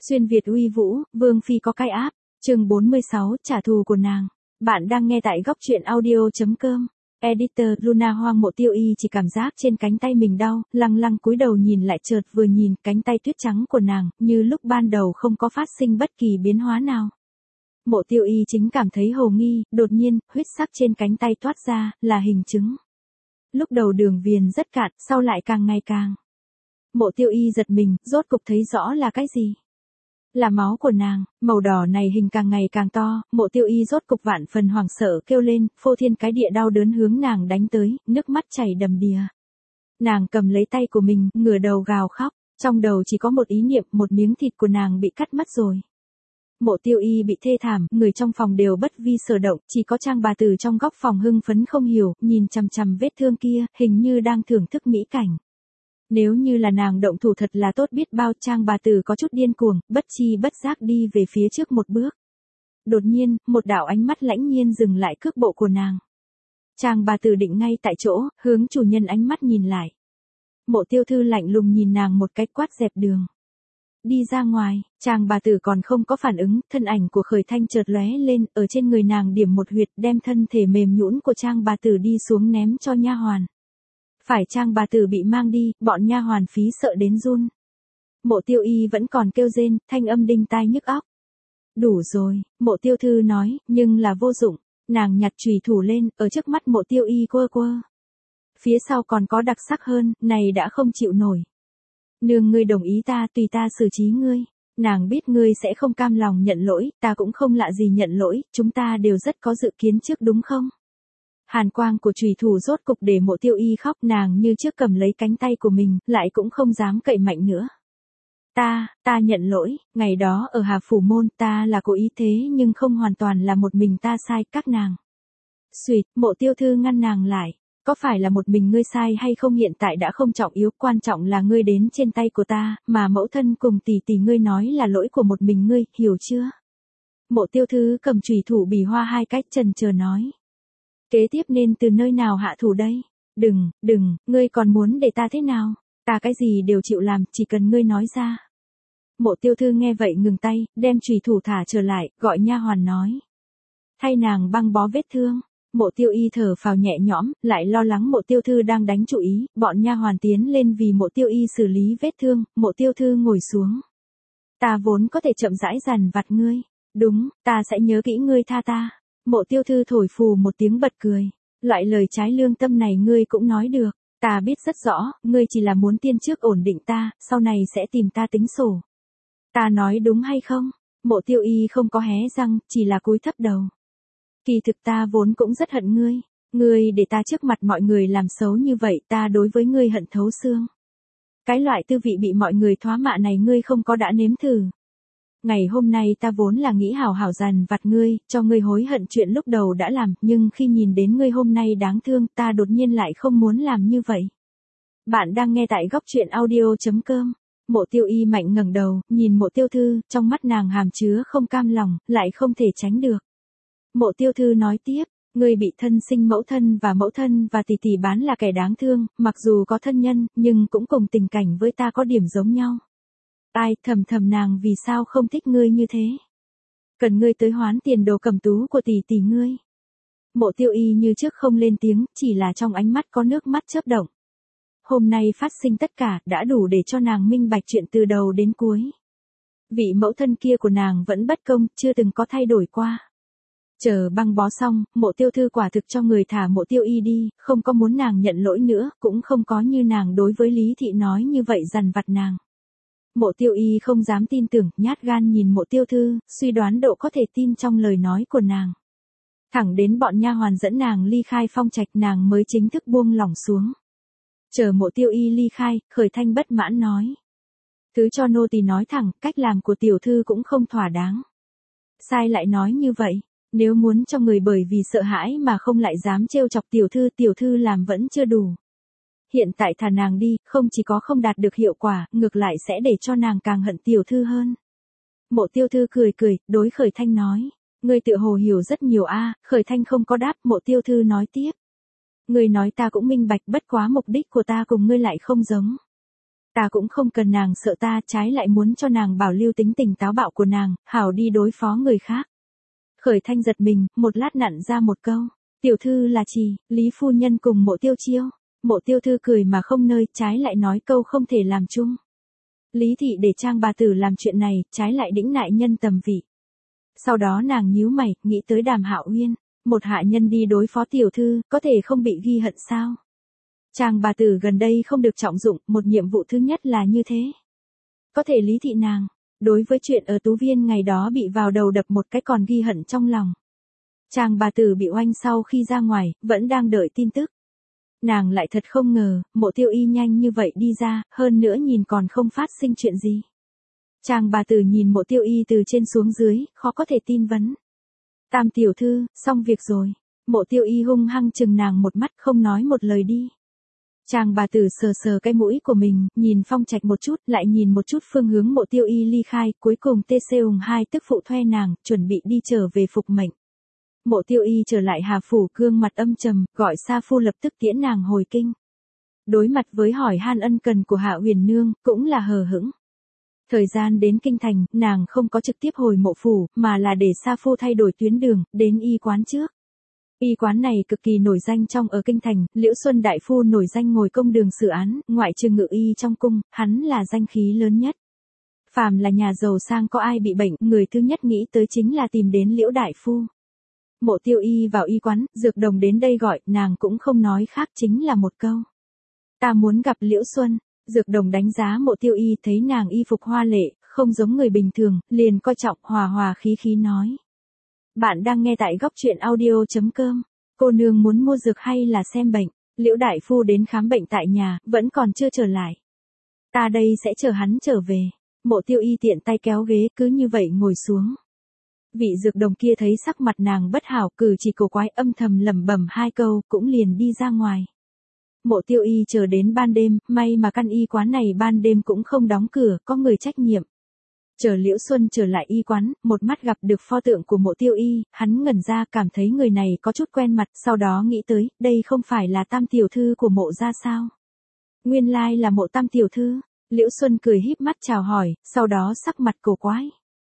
Xuyên Việt uy vũ, Vương Phi có cái áp, chương 46, trả thù của nàng. Bạn đang nghe tại góc truyện audio.com. Editor Luna Hoang. Mộ Tiêu Y chỉ cảm giác trên cánh tay mình đau, lăng lăng cúi đầu nhìn lại, chợt vừa nhìn cánh tay tuyết trắng của nàng, như lúc ban đầu không có phát sinh bất kỳ biến hóa nào. Mộ Tiêu Y chính cảm thấy hồ nghi, đột nhiên, huyết sắc trên cánh tay toát ra, là hình chứng. Lúc đầu đường viền rất cạn, sau lại càng ngày càng. Mộ Tiêu Y giật mình, rốt cục thấy rõ là cái gì. Là máu của nàng, màu đỏ này hình càng ngày càng to, Mộ Tiêu Y rốt cục vạn phần hoảng sợ kêu lên, phô thiên cái địa đau đớn hướng nàng đánh tới, nước mắt chảy đầm đìa. Nàng cầm lấy tay của mình, ngửa đầu gào khóc, trong đầu chỉ có một ý niệm, một miếng thịt của nàng bị cắt mất rồi. Mộ Tiêu Y bị thê thảm, người trong phòng đều bất vi sở động, chỉ có Trang bà tử trong góc phòng hưng phấn không hiểu, nhìn chằm chằm vết thương kia, hình như đang thưởng thức mỹ cảnh. Nếu như là nàng động thủ thật là tốt biết bao. Trang bà tử có chút điên cuồng, bất chi bất giác đi về phía trước một bước. Đột nhiên, một đạo ánh mắt lãnh nhiên dừng lại cước bộ của nàng. Trang bà tử định ngay tại chỗ, hướng chủ nhân ánh mắt nhìn lại. Mộ Tiêu Thư lạnh lùng nhìn nàng một cái, quát dẹp đường. Đi ra ngoài. Trang bà tử còn không có phản ứng, thân ảnh của Khởi Thanh chợt lóe lên, ở trên người nàng điểm một huyệt, đem thân thể mềm nhũn của Trang bà tử đi xuống ném cho nha hoàn. Phải Trang bà tử bị mang đi, bọn nha hoàn phí sợ đến run. Mộ Tiêu Y vẫn còn kêu rên, thanh âm đinh tai nhức óc. Đủ rồi, Mộ Tiêu Thư nói, nhưng là vô dụng. Nàng nhặt chùy thủ lên, ở trước mắt Mộ Tiêu Y quơ quơ. Phía sau còn có đặc sắc hơn, này đã không chịu nổi. Nương, ngươi đồng ý ta, tùy ta xử trí ngươi. Nàng biết ngươi sẽ không cam lòng nhận lỗi, ta cũng không lạ gì nhận lỗi, chúng ta đều rất có dự kiến trước đúng không? Hàn quang của chùy thủ rốt cục để Mộ Tiêu Y khóc, nàng như trước cầm lấy cánh tay của mình, lại cũng không dám cậy mạnh nữa. Ta nhận lỗi, ngày đó ở Hà Phủ Môn ta là cố ý thế nhưng không hoàn toàn là một mình ta sai, các nàng. Xuyệt, Mộ Tiêu Thư ngăn nàng lại. Có phải là một mình ngươi sai hay không hiện tại đã không trọng yếu, quan trọng là ngươi đến trên tay của ta, mà mẫu thân cùng tỷ tỷ ngươi nói là lỗi của một mình ngươi, hiểu chưa? Mộ Tiêu Thư cầm chùy thủ bì hoa hai cách chần chờ nói. Kế tiếp nên từ nơi nào hạ thủ đây? Đừng, ngươi còn muốn để ta thế nào? Ta cái gì đều chịu làm, chỉ cần ngươi nói ra. Mộ Tiêu Thư nghe vậy ngừng tay, đem chùy thủ thả trở lại, gọi nha hoàn nói. Thay nàng băng bó vết thương. Mộ Tiêu Y thở phào nhẹ nhõm, lại lo lắng Mộ Tiêu Thư đang đánh chủ ý, bọn nha hoàn tiến lên vì Mộ Tiêu Y xử lý vết thương. Mộ Tiêu Thư ngồi xuống. Ta vốn có thể chậm rãi dằn vặt ngươi. Đúng, ta sẽ nhớ kỹ ngươi, tha ta. Mộ Tiêu Thư thổi phù một tiếng bật cười. Loại lời trái lương tâm này ngươi cũng nói được. Ta biết rất rõ, ngươi chỉ là muốn tiên trước ổn định ta, sau này sẽ tìm ta tính sổ. Ta nói đúng hay không? Mộ Tiêu Y không có hé răng, chỉ là cúi thấp đầu. Kỳ thực ta vốn cũng rất hận ngươi. Ngươi để ta trước mặt mọi người làm xấu như vậy, ta đối với ngươi hận thấu xương. Cái loại tư vị bị mọi người thoá mạ này ngươi không có đã nếm thử. Ngày hôm nay ta vốn là nghĩ hảo hảo dằn vặt ngươi, cho ngươi hối hận chuyện lúc đầu đã làm, nhưng khi nhìn đến ngươi hôm nay đáng thương, ta đột nhiên lại không muốn làm như vậy. Bạn đang nghe tại góc truyện audio.com. Mộ Tiêu Y mạnh ngẩng đầu, nhìn Mộ Tiêu Thư, trong mắt nàng hàm chứa không cam lòng, lại không thể tránh được. Mộ Tiêu Thư nói tiếp, ngươi bị thân sinh mẫu thân và tỷ tỷ bán là kẻ đáng thương, mặc dù có thân nhân, nhưng cũng cùng tình cảnh với ta có điểm giống nhau. Ai, thầm nàng vì sao không thích ngươi như thế? Cần ngươi tới hoán tiền đồ cầm tú của tỷ tỷ ngươi. Mộ Tiêu Y như trước không lên tiếng, chỉ là trong ánh mắt có nước mắt chớp động. Hôm nay phát sinh tất cả, đã đủ để cho nàng minh bạch chuyện từ đầu đến cuối. Vị mẫu thân kia của nàng vẫn bất công, chưa từng có thay đổi qua. Chờ băng bó xong, Mộ Tiêu Thư quả thực cho người thả Mộ Tiêu Y đi, không có muốn nàng nhận lỗi nữa, cũng không có như nàng đối với Lý Thị nói như vậy dằn vặt nàng. Mộ Tiêu Y không dám tin tưởng, nhát gan nhìn Mộ Tiêu Thư, suy đoán độ có thể tin trong lời nói của nàng. Thẳng đến bọn nha hoàn dẫn nàng ly khai phong trạch, nàng mới chính thức buông lỏng xuống. Chờ Mộ Tiêu Y ly khai, Khởi Thanh bất mãn nói. Thứ cho nô tỳ nói thẳng, cách làm của tiểu thư cũng không thỏa đáng. Sai lại nói như vậy, nếu muốn cho người bởi vì sợ hãi mà không lại dám trêu chọc tiểu thư làm vẫn chưa đủ. Hiện tại thả nàng đi, không chỉ có không đạt được hiệu quả, ngược lại sẽ để cho nàng càng hận tiểu thư hơn. Mộ Tiêu Thư cười, đối Khởi Thanh nói. Ngươi tự hồ hiểu rất nhiều a. Khởi Thanh không có đáp, Mộ Tiêu Thư nói tiếp. Ngươi nói ta cũng minh bạch, bất quá mục đích của ta cùng ngươi lại không giống. Ta cũng không cần nàng sợ ta, trái lại muốn cho nàng bảo lưu tính tình táo bạo của nàng, hảo đi đối phó người khác. Khởi Thanh giật mình, một lát nặn ra một câu. Tiểu thư là chỉ, Lý phu nhân cùng Mộ Tiêu Chiêu. Mộ Tiêu Thư cười mà không nơi, trái lại nói câu không thể làm chung. Lý thị để Trang bà tử làm chuyện này, trái lại đĩnh nại nhân tầm vị. Sau đó nàng nhíu mày, nghĩ tới Đàm Hạo Uyên. Một hạ nhân đi đối phó tiểu thư, có thể không bị ghi hận sao? Trang bà tử gần đây không được trọng dụng, một nhiệm vụ thứ nhất là như thế. Có thể Lý thị nàng, đối với chuyện ở Tú Viên ngày đó bị vào đầu đập một cái còn ghi hận trong lòng. Trang bà tử bị oanh sau khi ra ngoài, vẫn đang đợi tin tức. Nàng lại thật không ngờ, Mộ Tiêu Y nhanh như vậy đi ra, hơn nữa nhìn còn không phát sinh chuyện gì. Trang bà tử nhìn Mộ Tiêu Y từ trên xuống dưới, khó có thể tin vấn. Tam tiểu thư, xong việc rồi. Mộ Tiêu Y hung hăng chừng nàng một mắt không nói một lời đi. Trang bà tử sờ sờ cái mũi của mình, nhìn Phong Trạch một chút, lại nhìn một chút phương hướng Mộ Tiêu Y ly khai, cuối cùng TC Hùng 2 tức phụ thuê nàng, chuẩn bị đi trở về phục mệnh. Mộ Tiêu Y trở lại Hà Phủ gương mặt âm trầm, gọi Sa Phu lập tức tiễn nàng hồi kinh. Đối mặt với hỏi han ân cần của Hạ Huyền Nương, cũng là hờ hững. Thời gian đến kinh thành, nàng không có trực tiếp hồi Mộ Phủ, mà là để Sa Phu thay đổi tuyến đường, đến y quán trước. Y quán này cực kỳ nổi danh trong ở kinh thành, Liễu Xuân Đại Phu nổi danh ngồi công đường xử án, ngoại trừ Ngự Y trong cung, hắn là danh khí lớn nhất. Phàm là nhà giàu sang có ai bị bệnh, người thứ nhất nghĩ tới chính là tìm đến Liễu Đại Phu. Mộ Tiêu Y vào y quán, Dược Đồng đến đây gọi, nàng cũng không nói khác chính là một câu. Ta muốn gặp Liễu Xuân. Dược Đồng đánh giá Mộ Tiêu Y thấy nàng y phục hoa lệ, không giống người bình thường, liền coi trọng hòa hòa khí khí nói. Bạn đang nghe tại góc truyện audio.com. Cô nương muốn mua dược hay là xem bệnh? Liễu Đại Phu đến khám bệnh tại nhà, vẫn còn chưa trở lại. Ta đây sẽ chờ hắn trở về. Mộ Tiêu Y tiện tay kéo ghế cứ như vậy ngồi xuống. Vị Dược Đồng kia thấy sắc mặt nàng bất hảo, cử chỉ cổ quái âm thầm lẩm bẩm hai câu, cũng liền đi ra ngoài. Mộ Tiêu Y chờ đến ban đêm, may mà căn y quán này ban đêm cũng không đóng cửa, có người trách nhiệm. Chờ Liễu Xuân trở lại y quán, một mắt gặp được pho tượng của Mộ Tiêu Y, hắn ngẩn ra cảm thấy người này có chút quen mặt, sau đó nghĩ tới, đây không phải là Tam tiểu thư của Mộ gia sao? Nguyên lai là Mộ Tam tiểu thư. Liễu Xuân cười híp mắt chào hỏi, sau đó sắc mặt cổ quái.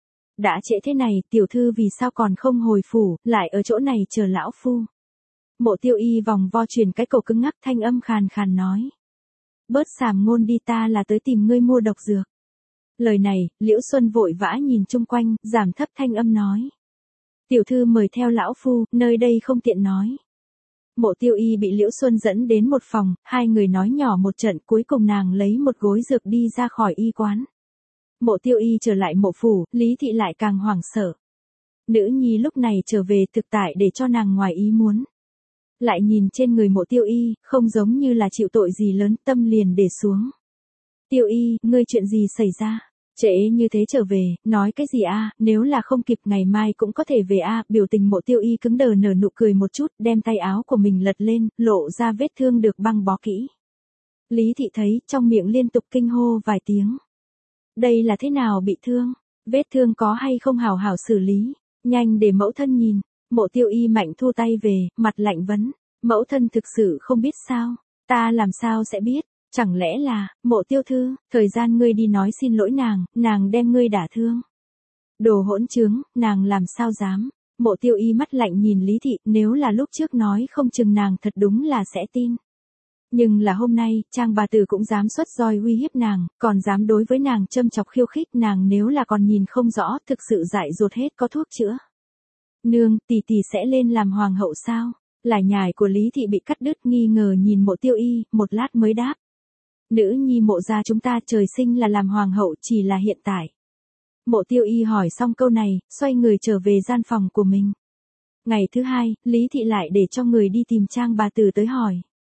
Đã trễ thế này, tiểu thư vì sao còn không hồi phủ, lại ở chỗ này chờ lão phu. Mộ Tiêu Y vòng vo truyền cái cổ cứng ngắc thanh âm khàn khàn nói. Bớt sàm ngôn đi, ta là tới tìm ngươi mua độc dược. Lời này, Liễu Xuân vội vã nhìn chung quanh, giảm thấp thanh âm nói. Tiểu thư mời theo lão phu, nơi đây không tiện nói. Mộ Tiêu Y bị Liễu Xuân dẫn đến một phòng, hai người nói nhỏ một trận, cuối cùng nàng lấy một gối dược đi ra khỏi y quán. Mộ Tiêu Y trở lại Mộ Phủ, Lý thị lại càng hoảng sợ. Nữ nhi lúc này trở về thực tại để cho nàng ngoài ý muốn. Lại nhìn trên người Mộ Tiêu Y, không giống như là chịu tội gì lớn, tâm liền để xuống. Tiêu Y, ngươi chuyện gì xảy ra? Trễ như thế trở về, nói cái gì a? Nếu là không kịp ngày mai cũng có thể về a. Biểu tình Mộ Tiêu Y cứng đờ nở nụ cười một chút, đem tay áo của mình lật lên, lộ ra vết thương được băng bó kỹ. Lý thị thấy, trong miệng liên tục kinh hô vài tiếng. Đây là thế nào bị thương? Vết thương có hay không hào hảo xử lý? Nhanh để mẫu thân nhìn. Mộ Tiêu Y mạnh thu tay về, mặt lạnh vấn. Mẫu thân thực sự không biết sao? Ta làm sao sẽ biết? Chẳng lẽ là, Mộ tiểu thư, thời gian ngươi đi nói xin lỗi nàng đem ngươi đả thương. Đồ hỗn trướng, nàng làm sao dám. Mộ Tiêu Y mắt lạnh nhìn Lý thị, nếu là lúc trước nói không chừng nàng thật đúng là sẽ tin. Nhưng là hôm nay, Trang bà tử cũng dám xuất roi uy hiếp nàng, còn dám đối với nàng châm chọc khiêu khích nàng, nếu là còn nhìn không rõ, thực sự dại dột hết có thuốc chữa. Nương, tỷ tỷ sẽ lên làm hoàng hậu sao? Lải nhải của Lý thị bị cắt đứt, nghi ngờ nhìn Mộ Tiêu Y, một lát mới đáp. Nữ nhi Mộ gia chúng ta trời sinh là làm hoàng hậu, chỉ là hiện tại. Mộ Tiêu Y hỏi xong câu này, xoay người trở về gian phòng của mình. Ngày thứ hai, Lý thị lại để cho người đi tìm Trang bà tử tới hỏi.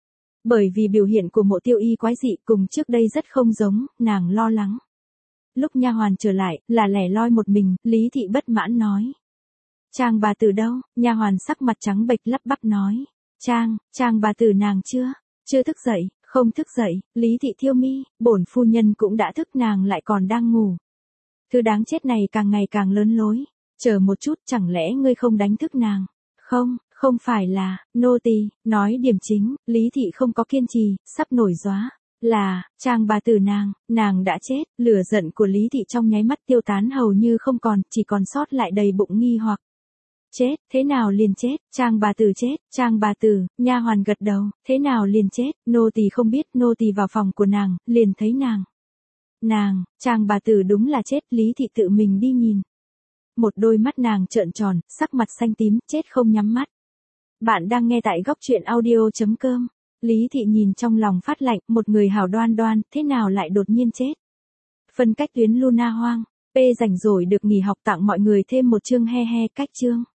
Bởi vì biểu hiện của Mộ Tiêu Y quái dị cùng trước đây rất không giống, nàng lo lắng. Lúc nha hoàn trở lại, là lẻ loi một mình, Lý thị bất mãn nói. Trang bà tử đâu? Nha hoàn sắc mặt trắng bệch lắp bắp nói. Trang bà tử nàng chưa thức dậy, không thức dậy. Lý thị thiêu mi, bổn phu nhân cũng đã thức, nàng lại còn đang ngủ. Thứ đáng chết này càng ngày càng lớn lối. Chờ một chút, chẳng lẽ ngươi không đánh thức nàng? Không phải là, nô tỳ, nói điểm chính. Lý thị không có kiên trì, sắp nổi gióa. Là, Trang bà tử nàng đã chết, lửa giận của Lý Thị trong nháy mắt tiêu tán hầu như không còn, chỉ còn sót lại đầy bụng nghi hoặc. Chết, thế nào liền chết, Trang bà tử chết, Trang bà tử, nha hoàn gật đầu, thế nào liền chết, nô tỳ không biết, nô tỳ vào phòng của nàng, liền thấy Trang bà tử đúng là chết, Lý Thị tự mình đi nhìn. Một đôi mắt nàng trợn tròn, sắc mặt xanh tím, chết không nhắm mắt. Bạn đang nghe tại góc truyện audio.com. Lý Thị nhìn trong lòng phát lạnh, một người hảo đoan đoan, thế nào lại đột nhiên chết. Phân cách tuyến Luna Hoang. P rảnh rỗi được nghỉ học tặng mọi người thêm một chương he he cách chương.